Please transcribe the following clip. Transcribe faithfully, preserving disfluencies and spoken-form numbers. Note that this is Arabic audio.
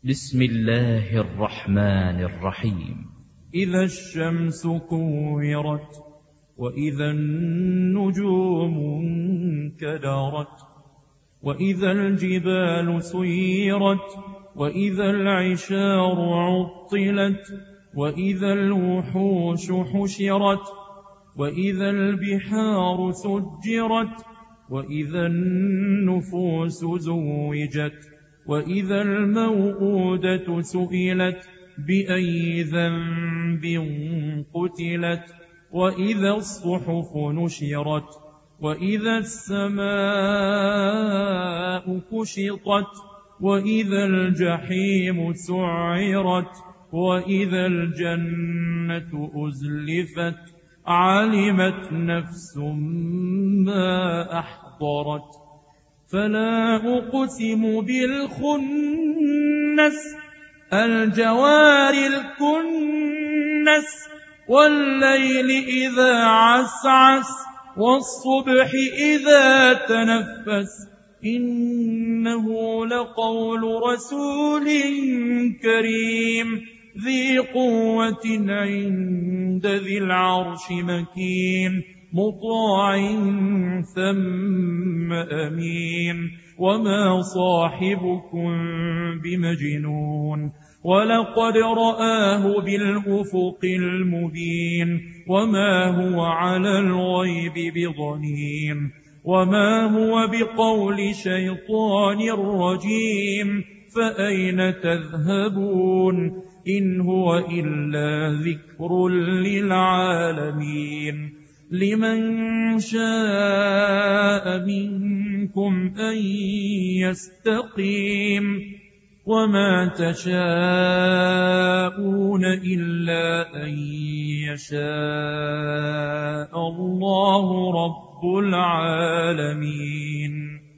بسم الله الرحمن الرحيم. إذا الشمس كورت وإذا النجوم انكدرت وإذا الجبال سيرت وإذا العشار عطلت وإذا الوحوش حشرت وإذا البحار سجرت وإذا النفوس زوجت وإذا الموءودة سئلت بأي ذنب قتلت وإذا الصحف نشرت وإذا السماء كشطت وإذا الجحيم سعرت وإذا الجنة أزلفت علمت نفس ما أحضرت فلا أقسم بالخنس الجوار الكنس والليل إذا عسعس والصبح إذا تنفس إنه لقول رسول كريم ذي قوة عند ذي العرش مكين مطاع ثم أمين وما صاحبكم بمجنون ولقد رآه بالأفق المبين وما هو على الغيب بضنين وما هو بقول شيطان رجيم فأين تذهبون إن هو إلا ذكر للعالمين لمن شاء منكم أن يستقيم وما تشاءون إلا أن يشاء الله رب العالمين.